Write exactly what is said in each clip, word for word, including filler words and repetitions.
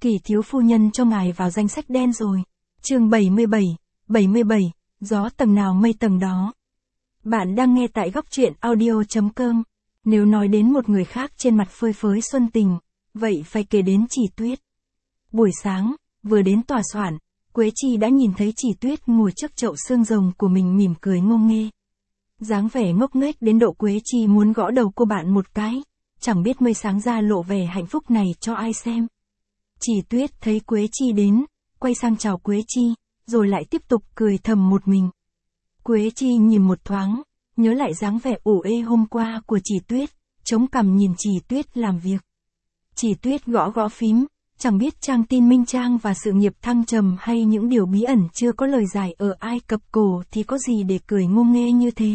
Kỳ thiếu phu nhân cho ngài vào danh sách đen rồi. Chương bảy mươi bảy, bảy mươi bảy, gió tầng nào mây tầng đó. Bạn đang nghe tại góc truyện audio chấm com. Nếu nói đến một người khác trên mặt phơi phới xuân tình, vậy phải kể đến Chỉ Tuyết. Buổi sáng, vừa đến tòa soạn, Quế Chi đã nhìn thấy Chỉ Tuyết ngồi trước chậu xương rồng của mình mỉm cười ngô nghê. Dáng vẻ ngốc nghếch đến độ Quế Chi muốn gõ đầu cô bạn một cái, chẳng biết mới sáng ra lộ vẻ hạnh phúc này cho ai xem. Chỉ Tuyết thấy Quế Chi đến, quay sang chào Quế Chi, rồi lại tiếp tục cười thầm một mình. Quế Chi nhìn một thoáng, nhớ lại dáng vẻ ủ ê hôm qua của Chỉ Tuyết, chống cằm nhìn Chỉ Tuyết làm việc. Chỉ Tuyết gõ gõ phím, chẳng biết trang tin minh trang và sự nghiệp thăng trầm hay những điều bí ẩn chưa có lời giải ở Ai Cập cổ thì có gì để cười ngô nghê như thế.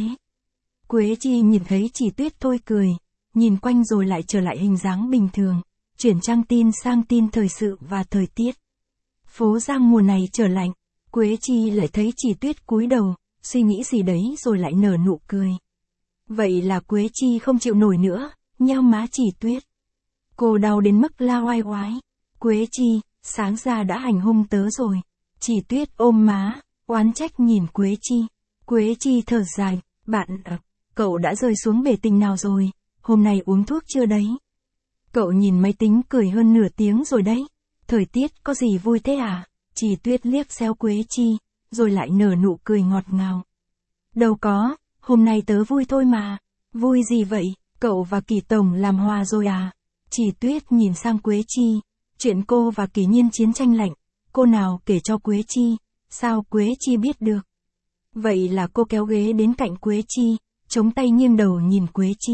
Quế Chi nhìn thấy Chỉ Tuyết thôi cười, nhìn quanh rồi lại trở lại hình dáng bình thường, chuyển trang tin sang tin thời sự và thời tiết. Phố Giang mùa này trở lạnh, Quế Chi lại thấy Chỉ Tuyết cúi đầu, suy nghĩ gì đấy rồi lại nở nụ cười. Vậy là Quế Chi không chịu nổi nữa, nheo má Chỉ Tuyết. Cô đau đến mức la oai oái. Quế Chi, sáng ra đã hành hung tớ rồi. Chỉ Tuyết ôm má, oán trách nhìn Quế Chi. Quế Chi thở dài, bạn, à, cậu đã rơi xuống bể tình nào rồi, hôm nay uống thuốc chưa đấy? Cậu nhìn máy tính cười hơn nửa tiếng rồi đấy. Thời tiết có gì vui thế à? Chỉ Tuyết liếc xéo Quế Chi, rồi lại nở nụ cười ngọt ngào. Đâu có, hôm nay tớ vui thôi mà. Vui gì vậy, cậu và Kỳ Tổng làm hòa rồi à? Chỉ Tuyết nhìn sang Quế Chi. Chuyện cô và Kỳ Nhiên chiến tranh lạnh, cô nào kể cho Quế Chi, sao Quế Chi biết được? Vậy là cô kéo ghế đến cạnh Quế Chi, chống tay nghiêng đầu nhìn Quế Chi.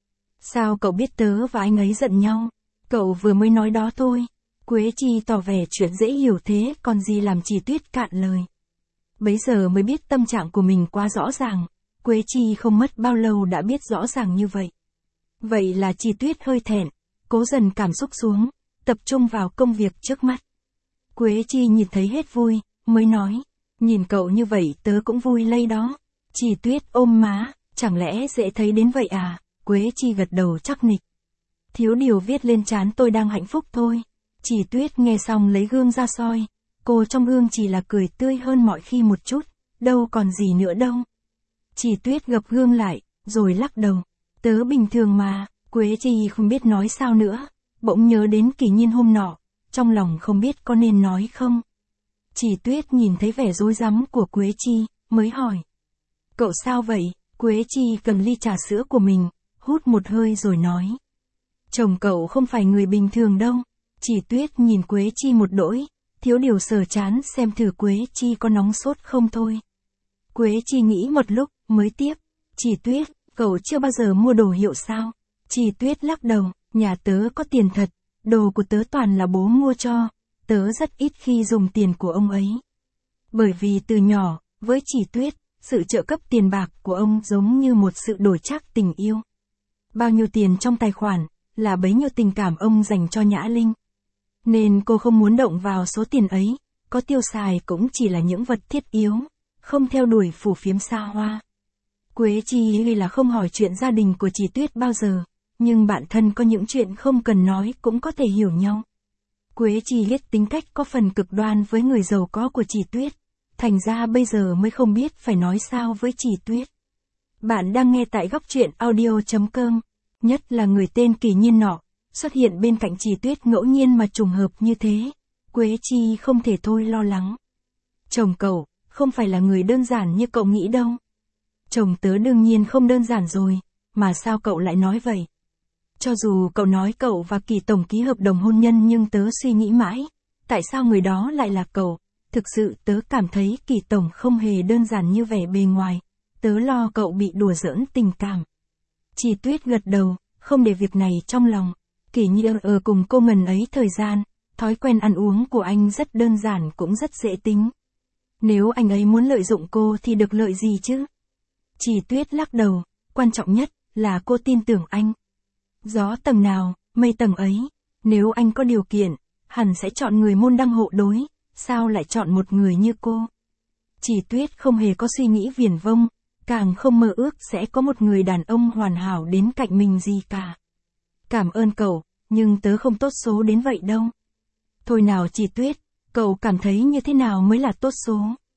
Sao cậu biết tớ và anh ấy giận nhau? Cậu vừa mới nói đó thôi. Quế Chi tỏ vẻ chuyện dễ hiểu thế còn gì làm Chỉ Tuyết cạn lời. Bấy giờ mới biết tâm trạng của mình quá rõ ràng, Quế Chi không mất bao lâu đã biết rõ ràng như vậy. Vậy là Chỉ Tuyết hơi thẹn, cố dần cảm xúc xuống, tập trung vào công việc trước mắt. Quế Chi nhìn thấy hết vui, mới nói, nhìn cậu như vậy tớ cũng vui lây đó. Chỉ Tuyết ôm má, chẳng lẽ dễ thấy đến vậy à? Quế Chi gật đầu chắc nịch. Thiếu điều viết lên trán tôi đang hạnh phúc thôi. Chỉ Tuyết nghe xong lấy gương ra soi, cô trong gương chỉ là cười tươi hơn mọi khi một chút, đâu còn gì nữa đâu. Chỉ Tuyết gập gương lại, rồi lắc đầu, tớ bình thường mà. Quế Chi không biết nói sao nữa, bỗng nhớ đến Kỳ Nhiên hôm nọ, trong lòng không biết có nên nói không. Chỉ Tuyết nhìn thấy vẻ rối rắm của Quế Chi, mới hỏi. Cậu sao vậy? Quế Chi cầm ly trà sữa của mình, hút một hơi rồi nói. Chồng cậu không phải người bình thường đâu. Chỉ Tuyết nhìn Quế Chi một đỗi, thiếu điều sờ chán xem thử Quế Chi có nóng sốt không thôi. Quế Chi nghĩ một lúc, mới tiếp. Chỉ Tuyết, cậu chưa bao giờ mua đồ hiệu sao? Chỉ Tuyết lắc đầu, nhà tớ có tiền thật, đồ của tớ toàn là bố mua cho, tớ rất ít khi dùng tiền của ông ấy. Bởi vì từ nhỏ, với Chỉ Tuyết, sự trợ cấp tiền bạc của ông giống như một sự đổi trác tình yêu. Bao nhiêu tiền trong tài khoản, là bấy nhiêu tình cảm ông dành cho Nhã Linh. Nên cô không muốn động vào số tiền ấy, có tiêu xài cũng chỉ là những vật thiết yếu, không theo đuổi phù phiếm xa hoa. Quế Chi vì là không hỏi chuyện gia đình của Chỉ Tuyết bao giờ, nhưng bạn thân có những chuyện không cần nói cũng có thể hiểu nhau. Quế Chi biết tính cách có phần cực đoan với người giàu có của Chỉ Tuyết, thành ra bây giờ mới không biết phải nói sao với Chỉ Tuyết. Bạn đang nghe tại góc truyện audio chấm com, nhất là người tên Kỳ Nhiên nọ, xuất hiện bên cạnh Chỉ Tuyết ngẫu nhiên mà trùng hợp như thế, Quế Chi không thể thôi lo lắng. Chồng cậu, không phải là người đơn giản như cậu nghĩ đâu. Chồng tớ đương nhiên không đơn giản rồi, mà sao cậu lại nói vậy? Cho dù cậu nói cậu và Kỳ Tổng ký hợp đồng hôn nhân nhưng tớ suy nghĩ mãi, tại sao người đó lại là cậu? Thực sự tớ cảm thấy Kỳ Tổng không hề đơn giản như vẻ bề ngoài, tớ lo cậu bị đùa giỡn tình cảm. Chỉ Tuyết gật đầu, không để việc này trong lòng. Kỳ Nhiên ở cùng cô ngần ấy thời gian, thói quen ăn uống của anh rất đơn giản cũng rất dễ tính. Nếu anh ấy muốn lợi dụng cô thì được lợi gì chứ? Chỉ Tuyết lắc đầu, quan trọng nhất là cô tin tưởng anh. Gió tầng nào, mây tầng ấy, nếu anh có điều kiện, hẳn sẽ chọn người môn đăng hộ đối, sao lại chọn một người như cô? Chỉ Tuyết không hề có suy nghĩ viển vông, càng không mơ ước sẽ có một người đàn ông hoàn hảo đến cạnh mình gì cả. Cảm ơn cậu, nhưng tớ không tốt số đến vậy đâu. Thôi nào Chỉ Tuyết, cậu cảm thấy như thế nào mới là tốt số?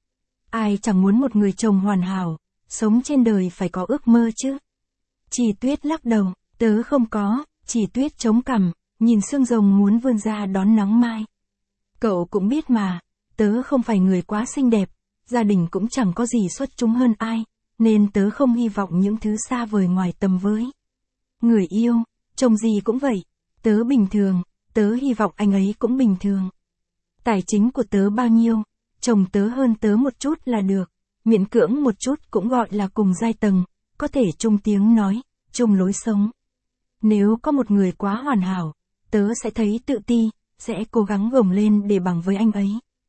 Ai chẳng muốn một người chồng hoàn hảo, sống trên đời phải có ước mơ chứ. Chỉ Tuyết lắc đầu, tớ không có. Chỉ Tuyết chống cằm, nhìn xương rồng muốn vươn ra đón nắng mai. Cậu cũng biết mà, tớ không phải người quá xinh đẹp, gia đình cũng chẳng có gì xuất chúng hơn ai, nên tớ không hy vọng những thứ xa vời ngoài tầm với. Người yêu, chồng gì cũng vậy, tớ bình thường, tớ hy vọng anh ấy cũng bình thường. Tài chính của tớ bao nhiêu, chồng tớ hơn tớ một chút là được, miễn cưỡng một chút cũng gọi là cùng giai tầng, có thể chung tiếng nói, chung lối sống. Nếu có một người quá hoàn hảo, tớ sẽ thấy tự ti, sẽ cố gắng gồng lên để bằng với anh ấy.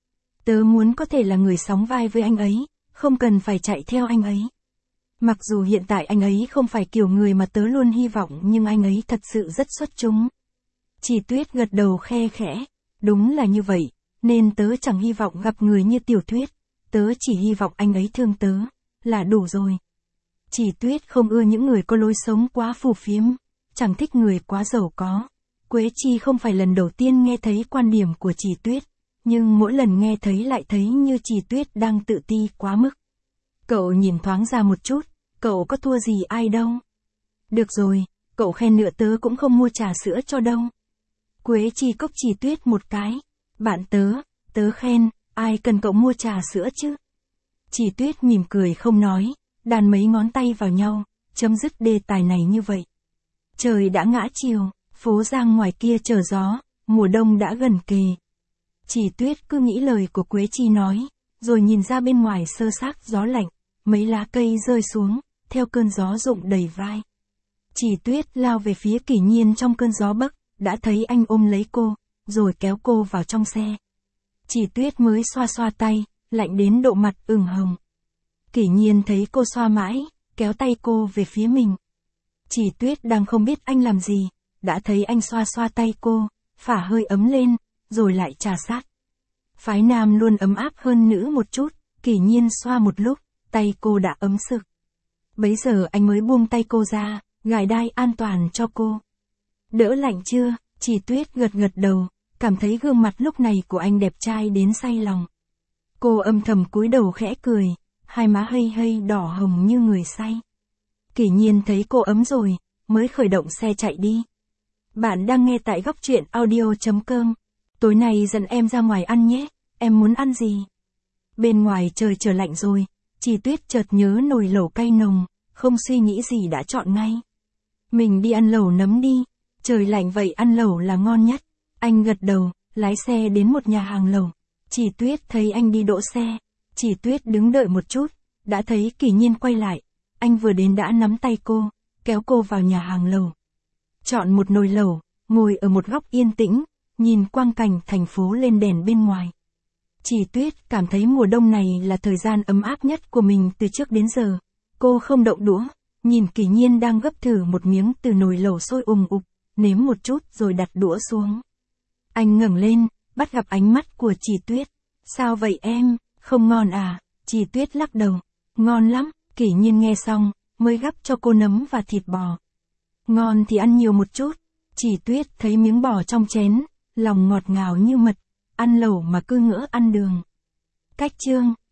Tớ muốn có thể là người sóng vai với anh ấy, không cần phải chạy theo anh ấy. Mặc dù hiện tại anh ấy không phải kiểu người mà tớ luôn hy vọng nhưng anh ấy thật sự rất xuất chúng. Chỉ Tuyết gật đầu khe khẽ, đúng là như vậy, nên tớ chẳng hy vọng gặp người như Tiểu Tuyết, tớ chỉ hy vọng anh ấy thương tớ, là đủ rồi. Chỉ Tuyết không ưa những người có lối sống quá phù phiếm, chẳng thích người quá giàu có. Quế Chi không phải lần đầu tiên nghe thấy quan điểm của Chỉ Tuyết, nhưng mỗi lần nghe thấy lại thấy như Chỉ Tuyết đang tự ti quá mức. Cậu nhìn thoáng ra một chút, cậu có thua gì ai đâu. Được rồi, cậu khen nữa tớ cũng không mua trà sữa cho đâu. Quế Chi cốc Chỉ Tuyết một cái, bạn tớ, tớ khen, ai cần cậu mua trà sữa chứ. Chỉ Tuyết mỉm cười không nói, đàn mấy ngón tay vào nhau, chấm dứt đề tài này như vậy. Trời đã ngã chiều, phố Giang ngoài kia trở gió, mùa đông đã gần kề. Chỉ Tuyết cứ nghĩ lời của Quế Chi nói, rồi nhìn ra bên ngoài sơ xác gió lạnh, mấy lá cây rơi xuống, theo cơn gió rụng đầy vai. Chỉ Tuyết lao về phía Kỷ Nhiên trong cơn gió bấc, đã thấy anh ôm lấy cô, rồi kéo cô vào trong xe. Chỉ Tuyết mới xoa xoa tay, lạnh đến độ mặt ửng hồng. Kỷ Nhiên thấy cô xoa mãi, kéo tay cô về phía mình. Chỉ Tuyết đang không biết anh làm gì, đã thấy anh xoa xoa tay cô, phả hơi ấm lên, rồi lại trà sát. Phái nam luôn ấm áp hơn nữ một chút, Kỷ Nhiên xoa một lúc, tay cô đã ấm sực. Bấy giờ anh mới buông tay cô ra, gài đai an toàn cho cô. Đỡ lạnh chưa? Chỉ Tuyết gật gật đầu, cảm thấy gương mặt lúc này của anh đẹp trai đến say lòng. Cô âm thầm cúi đầu khẽ cười, hai má hây hây đỏ hồng như người say. Kỷ Nhiên thấy cô ấm rồi, mới khởi động xe chạy đi. Bạn đang nghe tại góc truyện audio chấm com. Tối nay dẫn em ra ngoài ăn nhé, em muốn ăn gì? Bên ngoài trời trở lạnh rồi, Chỉ Tuyết chợt nhớ nồi lẩu cay nồng, không suy nghĩ gì đã chọn ngay. Mình đi ăn lẩu nấm đi, trời lạnh vậy ăn lẩu là ngon nhất. Anh gật đầu, lái xe đến một nhà hàng lẩu. Chỉ Tuyết thấy anh đi đỗ xe, Chỉ Tuyết đứng đợi một chút, đã thấy Kỷ Nhiên quay lại. Anh vừa đến đã nắm tay cô, kéo cô vào nhà hàng lẩu. Chọn một nồi lẩu, ngồi ở một góc yên tĩnh, nhìn quang cảnh thành phố lên đèn bên ngoài. Chỉ Tuyết cảm thấy mùa đông này là thời gian ấm áp nhất của mình từ trước đến giờ. Cô không động đũa, nhìn Kỷ Nhiên đang gấp thử một miếng từ nồi lẩu sôi ùng ục, nếm một chút rồi đặt đũa xuống. Anh ngẩng lên, bắt gặp ánh mắt của Chỉ Tuyết. Sao vậy em, không ngon à? Chỉ Tuyết lắc đầu. Ngon lắm. Kỷ Nhiên nghe xong, mới gắp cho cô nấm và thịt bò. Ngon thì ăn nhiều một chút. Chỉ Tuyết thấy miếng bò trong chén, lòng ngọt ngào như mật, ăn lẩu mà cứ ngỡ ăn đường. Cách chương